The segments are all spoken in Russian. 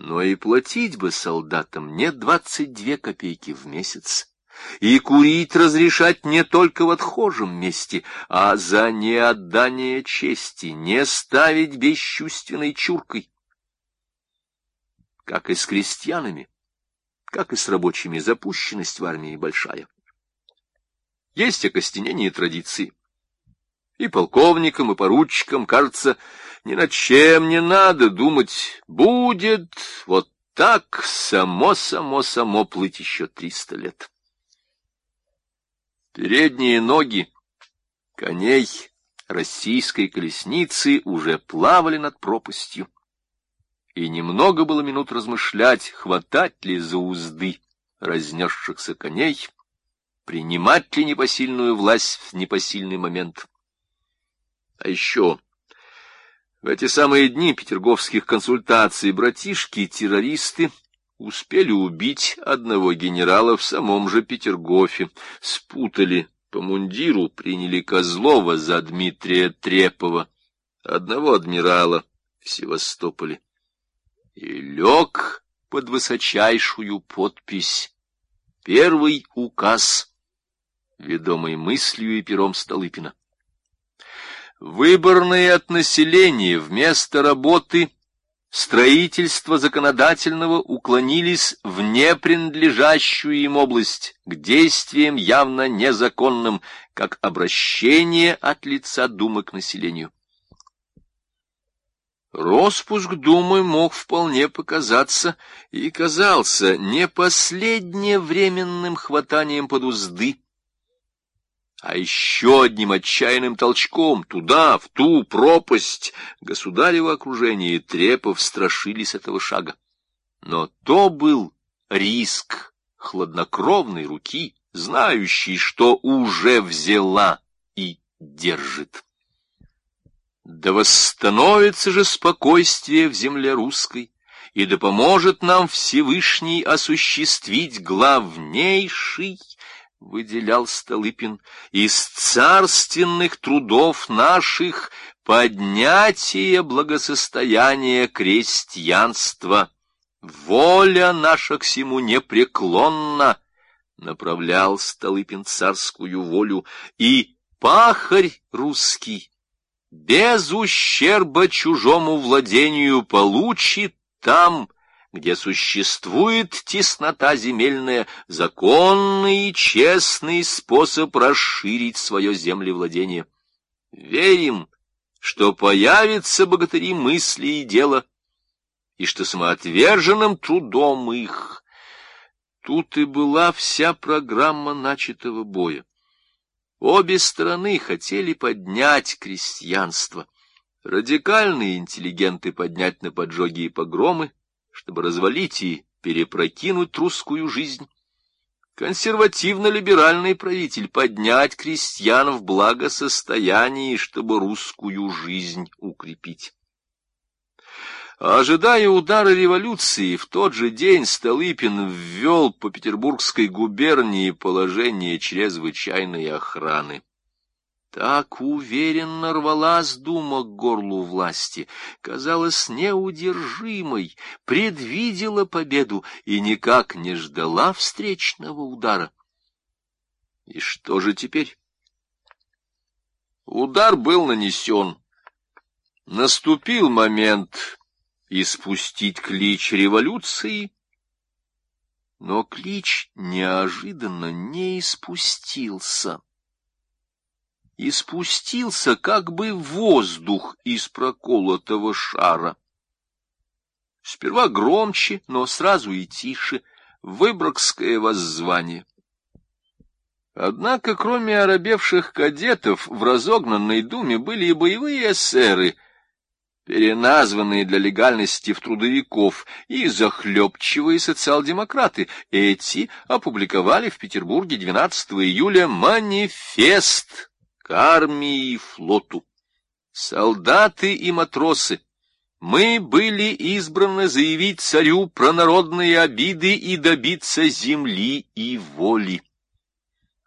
Но и платить бы солдатам не 22 копейки в месяц, и курить разрешать не только в отхожем месте, а за неотдание чести не ставить бесчувственной чуркой. Как и с крестьянами, как и с рабочими, запущенность в армии большая. Есть окостенение традиции. И полковникам, и поручикам, кажется, ни над чем не надо думать. Будет вот так само плыть еще 300 лет. Передние ноги коней российской колесницы уже плавали над пропастью. И немного было минут размышлять, хватать ли за узды разнесшихся коней, принимать ли непосильную власть в непосильный момент. А еще в эти самые дни петерговских консультаций братишки-террористы успели убить одного генерала в самом же Петергофе, спутали по мундиру, приняли Козлова за Дмитрия Трепова, одного адмирала в Севастополе, и лег под высочайшую подпись «Первый указ», ведомый мыслью и пером Столыпина. Выборные от населения вместо работы строительства законодательного уклонились в непринадлежащую им область к действиям явно незаконным, как обращение от лица Думы к населению. Роспуск Думы мог вполне показаться и казался не последневременным хватанием под узды, а еще одним отчаянным толчком туда, в ту пропасть. Государево окружение и Трепов страшились этого шага. Но то был риск хладнокровной руки, знающей, что уже взяла и держит. Да восстановится же спокойствие в земле русской, и да поможет нам Всевышний осуществить главнейший, выделял Столыпин, из царственных трудов наших поднятие благосостояния крестьянства. Воля наша к сему непреклонна, направлял Столыпин царскую волю, и пахарь русский без ущерба чужому владению получит там, где существует теснота земельная, законный и честный способ расширить свое землевладение. Верим, что появятся богатыри мысли и дела, и что самоотверженным трудом их. Тут и была вся программа начатого боя. Обе стороны хотели поднять крестьянство, радикальные интеллигенты поднять на поджоги и погромы, чтобы развалить и перепрокинуть русскую жизнь. Консервативно-либеральный правитель поднять крестьян в благосостоянии, чтобы русскую жизнь укрепить. Ожидая удара революции, в тот же день Столыпин ввел по Петербургской губернии положение чрезвычайной охраны. Так уверенно рвалась Дума к горлу власти, казалась неудержимой, предвидела победу и никак не ждала встречного удара. И что же теперь? Удар был нанесен. Наступил момент испустить клич революции, но клич неожиданно не испустился. Испустился как бы воздух из проколотого шара. Сперва громче, но сразу и тише, выборгское воззвание. Однако, кроме оробевших кадетов, в разогнанной думе были и боевые эсеры, переназванные для легальности в трудовиков, и захлебчивые социал-демократы. Эти опубликовали в Петербурге 12 июля манифест к армии и флоту. Солдаты и матросы, мы были избраны заявить царю про народные обиды и добиться земли и воли.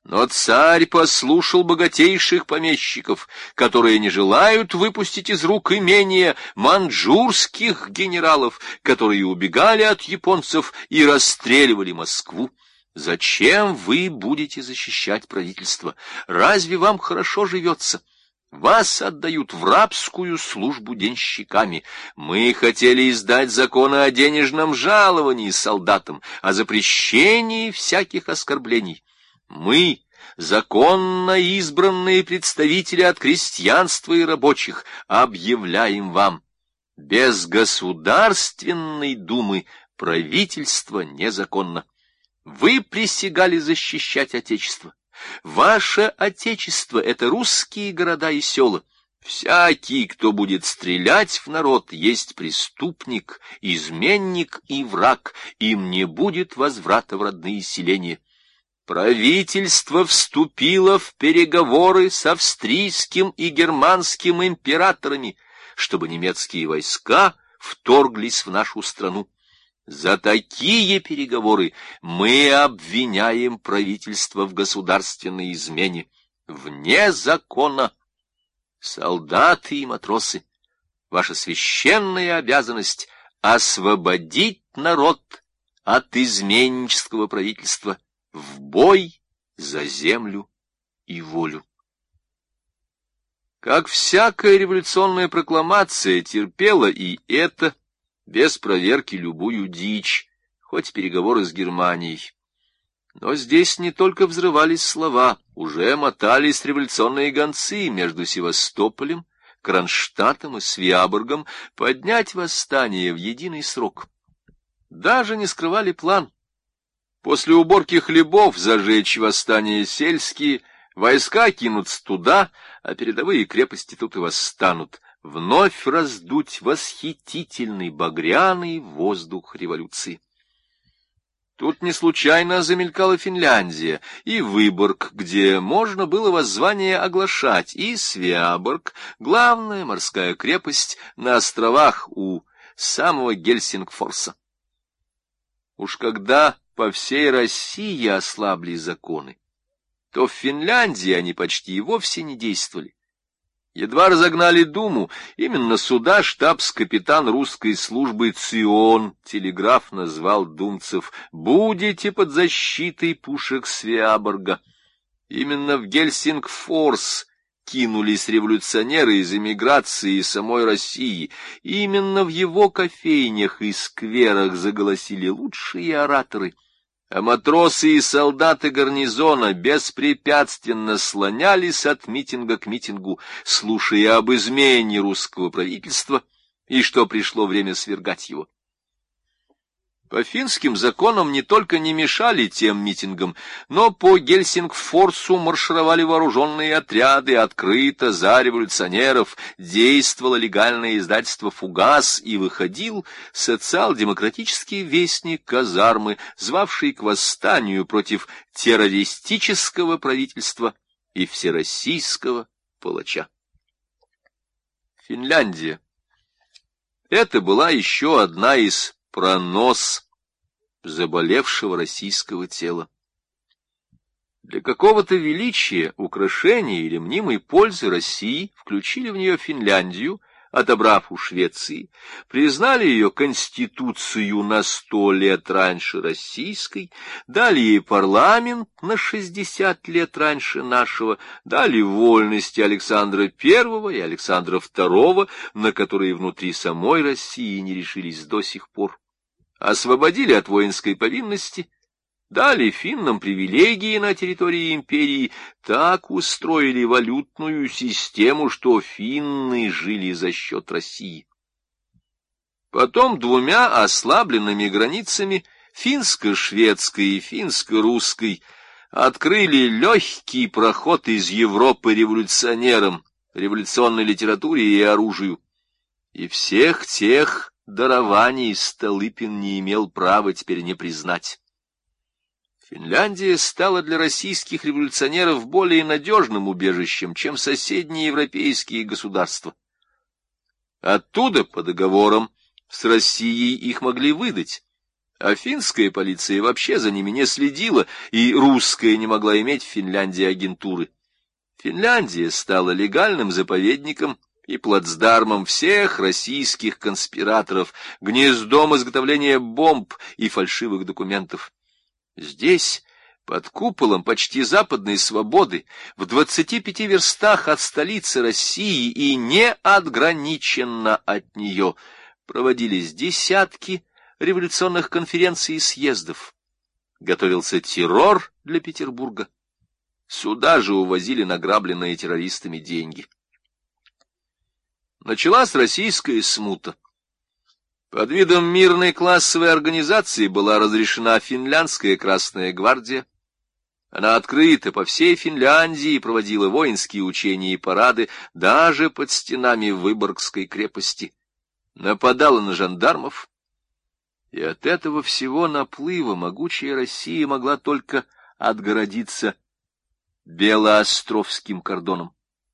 Но царь послушал богатейших помещиков, которые не желают выпустить из рук имения маньчжурских генералов, которые убегали от японцев и расстреливали Москву. Зачем вы будете защищать правительство? Разве вам хорошо живется? Вас отдают в рабскую службу денщиками. Мы хотели издать законы о денежном жаловании солдатам, о запрещении всяких оскорблений. Мы, законно избранные представители от крестьянства и рабочих, объявляем вам: без Государственной Думы правительство незаконно. Вы присягали защищать Отечество. Ваше Отечество — это русские города и села. Всякий, кто будет стрелять в народ, есть преступник, изменник и враг. Им не будет возврата в родные селения. Правительство вступило в переговоры с австрийским и германским императорами, чтобы немецкие войска вторглись в нашу страну. За такие переговоры мы обвиняем правительство в государственной измене, вне закона. Солдаты и матросы, ваша священная обязанность — освободить народ от изменнического правительства в бой за землю и волю. Как всякая революционная прокламация терпела и это, без проверки, любую дичь, хоть переговоры с Германией. Но здесь не только взрывались слова, уже мотались революционные гонцы между Севастополем, Кронштадтом и Свяборгом поднять восстание в единый срок. Даже не скрывали план. После уборки хлебов зажечь восстание сельские, войска кинутся туда, а передовые крепости тут и восстанут. Вновь раздуть восхитительный багряный воздух революции. Тут не случайно замелькала Финляндия и Выборг, где можно было воззвание оглашать, и Свяборг, главная морская крепость на островах у самого Гельсингфорса. Уж когда по всей России ослабли законы, то в Финляндии они почти и вовсе не действовали. Едва разогнали Думу, именно сюда штабс-капитан русской службы Цион телеграф назвал думцев: «Будете под защитой пушек Свяборга». Именно в Гельсингфорс кинулись революционеры из эмиграции и самой России. Именно в его кофейнях и скверах заголосили лучшие ораторы. А матросы и солдаты гарнизона беспрепятственно слонялись от митинга к митингу, слушая об измене русского правительства и что пришло время свергать его. По финским законам не только не мешали тем митингам, но по Гельсингфорсу маршировали вооруженные отряды, открыто за революционеров, действовало легальное издательство «Фугас», и выходил социал-демократический вестник казармы, звавший к восстанию против террористического правительства и всероссийского палача. Финляндия. Это была еще одна из пронос заболевшего российского тела. Для какого-то величия, украшения или мнимой пользы России включили в нее Финляндию, отобрав у Швеции, признали ее конституцию на 100 лет раньше российской, дали ей парламент на 60 лет раньше нашего, дали вольности Александра I и Александра II, на которые внутри самой России не решились до сих пор. Освободили от воинской повинности, дали финнам привилегии на территории империи, так устроили валютную систему, что финны жили за счет России. Потом двумя ослабленными границами, финско-шведской и финско-русской, открыли легкий проход из Европы революционерам, революционной литературе и оружию. И всех тех дарований Столыпин не имел права теперь не признать. Финляндия стала для российских революционеров более надежным убежищем, чем соседние европейские государства. Оттуда, по договорам, с Россией их могли выдать, А финская полиция вообще за ними не следила, и русская не могла иметь в Финляндии агентуры. Финляндия стала легальным заповедником и плацдармом всех российских конспираторов, гнездом изготовления бомб и фальшивых документов. Здесь, под куполом почти западной свободы, в 25 верстах от столицы России и неотграниченно от нее, проводились десятки революционных конференций и съездов. Готовился террор для Петербурга. Сюда же увозили награбленные террористами деньги. Началась российская смута. Под видом мирной классовой организации была разрешена финляндская Красная гвардия. Она открыто по всей Финляндии проводила воинские учения и парады, даже под стенами Выборгской крепости. Нападала на жандармов. И от этого всего наплыва могучая Россия могла только отгородиться Белоостровским кордоном.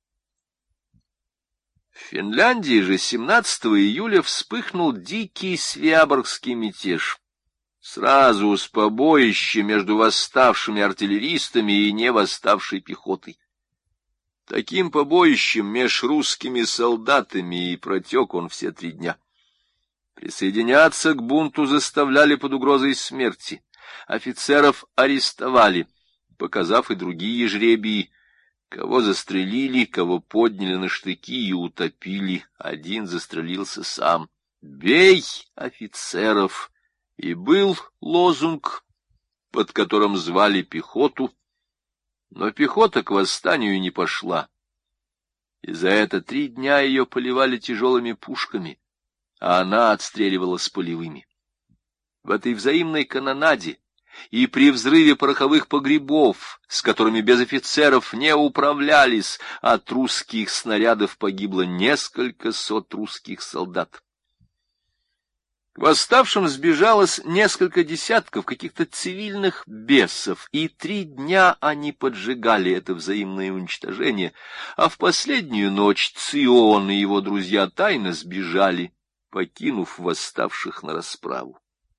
В Финляндии же 17 июля вспыхнул дикий свяборгский мятеж. Сразу с побоища между восставшими артиллеристами и невосставшей пехотой. Таким побоищем меж русскими солдатами и протек он все 3 дня. Присоединяться к бунту заставляли под угрозой смерти. Офицеров арестовали, показав и другие жребии. Кого застрелили, кого подняли на штыки и утопили. Один застрелился сам. «Бей офицеров!» И был лозунг, под которым звали пехоту. Но пехота к восстанию не пошла. И за это 3 дня ее поливали тяжелыми пушками, а она отстреливала с полевыми. В этой взаимной канонаде и при взрыве пороховых погребов, с которыми без офицеров не управлялись, от русских снарядов погибло несколько сот русских солдат. К восставшим сбежалось несколько десятков каких-то цивильных бесов, и 3 дня они поджигали это взаимное уничтожение, а в последнюю ночь Цион и его друзья тайно сбежали, покинув восставших на расправу.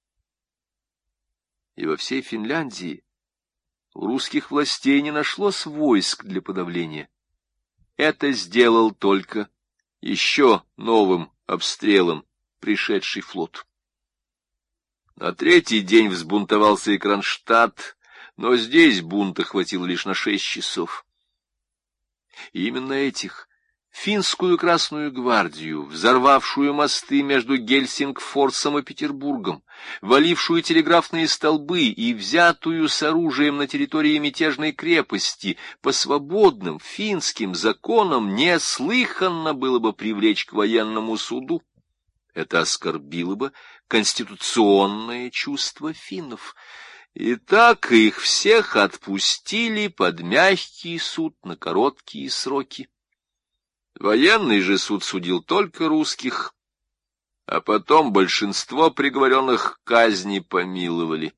И во всей Финляндии у русских властей не нашлось войск для подавления. Это сделал только еще новым обстрелом пришедший флот. На 3-й день взбунтовался и Кронштадт, но здесь бунта хватило лишь на 6 часов. И именно этих, финскую Красную гвардию, взорвавшую мосты между Гельсингфорсом и Петербургом, валившую телеграфные столбы и взятую с оружием на территории мятежной крепости, по свободным финским законам неслыханно было бы привлечь к военному суду. Это оскорбило бы конституционное чувство финнов. И так их всех отпустили под мягкий суд на короткие сроки. Военный же суд судил только русских, а потом большинство приговоренных к казни помиловали.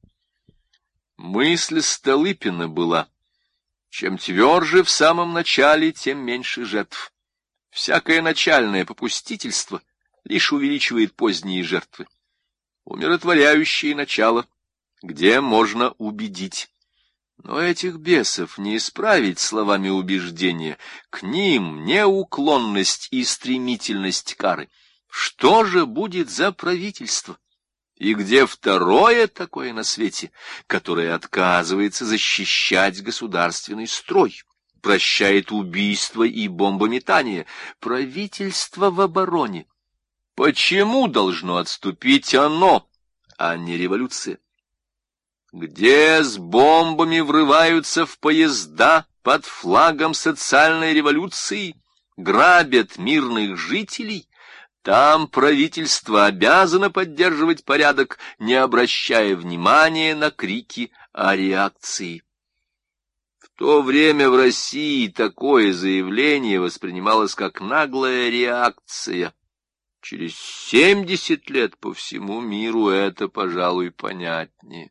Мысль Столыпина была: чем тверже в самом начале, тем меньше жертв. Всякое начальное попустительство лишь увеличивает поздние жертвы. Умиротворяющее начало, где можно убедить. Но этих бесов не исправить словами убеждения, к ним неуклонность и стремительность кары. Что же будет за правительство? И где второе такое на свете, которое отказывается защищать государственный строй, прощает убийства и бомбометание? Правительство в обороне. Почему должно отступить оно, а не революция? Где с бомбами врываются в поезда под флагом социальной революции, грабят мирных жителей, там правительство обязано поддерживать порядок, не обращая внимания на крики о реакции. В то время в России такое заявление воспринималось как наглая реакция. Через 70 лет по всему миру это, пожалуй, понятнее.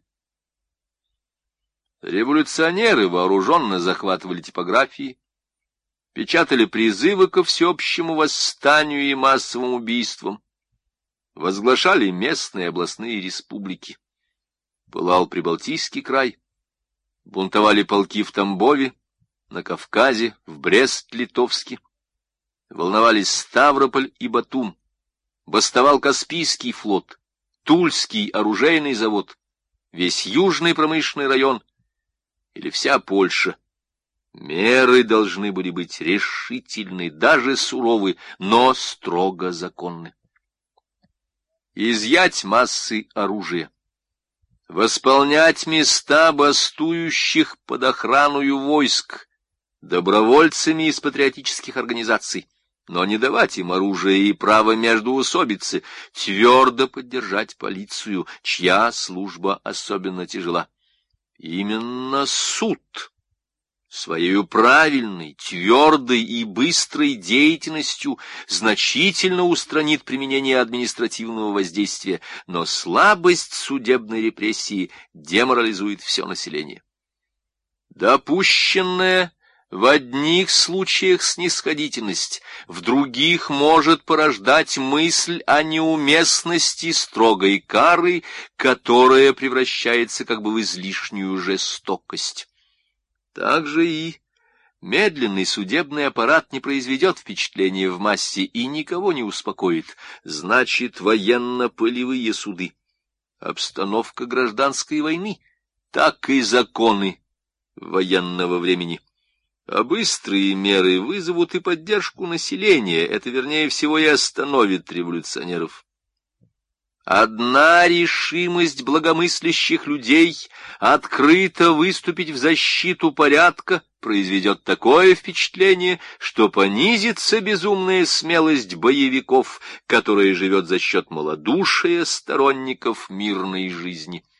Революционеры вооруженно захватывали типографии, печатали призывы ко всеобщему восстанию и массовым убийствам. возглашали местные областные республики. Пылал Прибалтийский край, бунтовали полки в Тамбове, на Кавказе, в Брест-Литовске, волновались Ставрополь и Батум, бастовал Каспийский флот, Тульский оружейный завод, весь южный промышленный район или вся Польша. Меры должны были быть решительны, даже суровы, но строго законны. Изъять массы оружия, восполнять места бастующих под охраною войск добровольцами из патриотических организаций, но не давать им оружие и право междоусобицы, твердо поддержать полицию, чья служба особенно тяжела. Именно суд своей правильной, твердой и быстрой деятельностью значительно устранит применение административного воздействия, но слабость судебной репрессии деморализует все население. Допущенная в одних случаях снисходительность, в других может порождать мысль о неуместности строгой кары, которая превращается как бы в излишнюю жестокость. Также и медленный судебный аппарат не произведет впечатления в массе и никого не успокоит. Значит, военно-полевые суды, обстановка гражданской войны, так и законы военного времени. А быстрые меры вызовут и поддержку населения, это, вернее всего, и остановит революционеров. Одна решимость благомыслящих людей открыто выступить в защиту порядка произведет такое впечатление, что понизится безумная смелость боевиков, которая живет за счет малодушия сторонников мирной жизни.